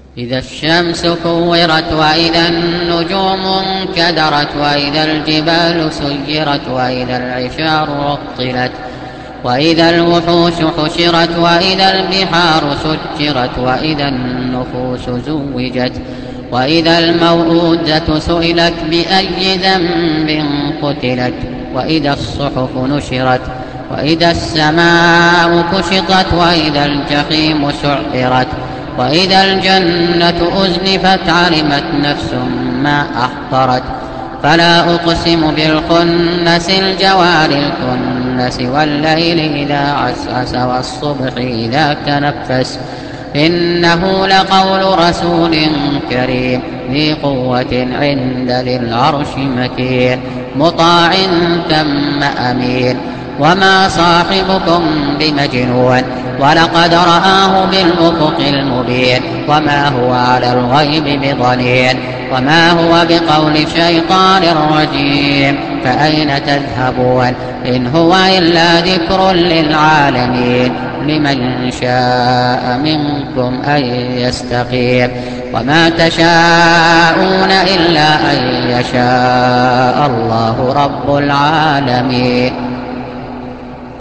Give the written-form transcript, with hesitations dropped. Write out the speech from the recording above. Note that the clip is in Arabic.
إذا الشمس كورت وإذا النجوم انكدرت وإذا الجبال سيرت وإذا العشار عطلت وإذا الوحوش حشرت وإذا البحار سجرت وإذا النفوس زوجت وإذا الموءودة سئلت بأي ذنب قتلت وإذا الصحف نشرت وإذا السماء كشطت وإذا الجحيم سعرت وإذا الجنة أزلفت علمت نفس ما أحضرت فلا أقسم بالخنس الجوار الكنس والليل إذا عسعس والصبح إذا تنفس إنه لقول رسول كريم ذي قوة عند ذي العرش مكين مطاع ثم أمين وما صاحبكم بمجنون ولقد رآه بالأفق المبين وما هو على الغيب بضنين وما هو بقول شيطان رجيم فأين تذهبون إن هو إلا ذكر للعالمين لمن شاء منكم أن يستقيم وما تشاءون إلا أن يشاء الله رب العالمين.